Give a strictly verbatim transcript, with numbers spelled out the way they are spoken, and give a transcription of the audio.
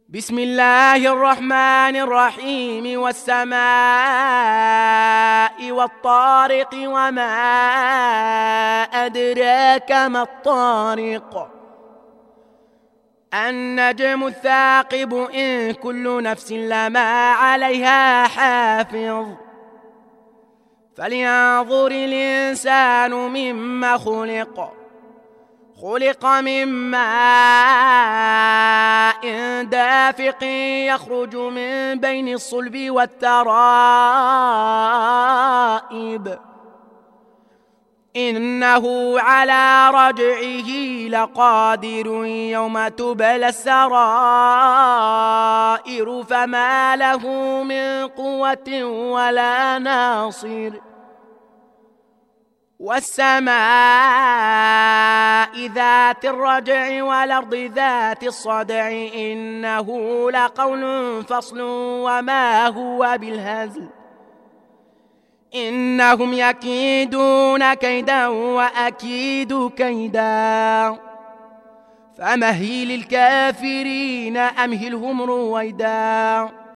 بسم الله الرحمن الرحيم والسماء والطارق وما أدراك ما الطارق النجم الثاقب إن كل نفس لما عليها حافظ فلينظر الإنسان مما خلق خلق من ماء دافق يخرج من بين الصلب والترائب إنه على رجعه لقادر يوم تبلى السرائر فما له من قوة ولا ناصر والسماء ذات الرجع والأرض ذات الصدع إنه لقول فصل وما هو بالهزل إنهم يكيدون كيدا وأكيد كيدا فمهل الكافرين أمهلهم رويدا.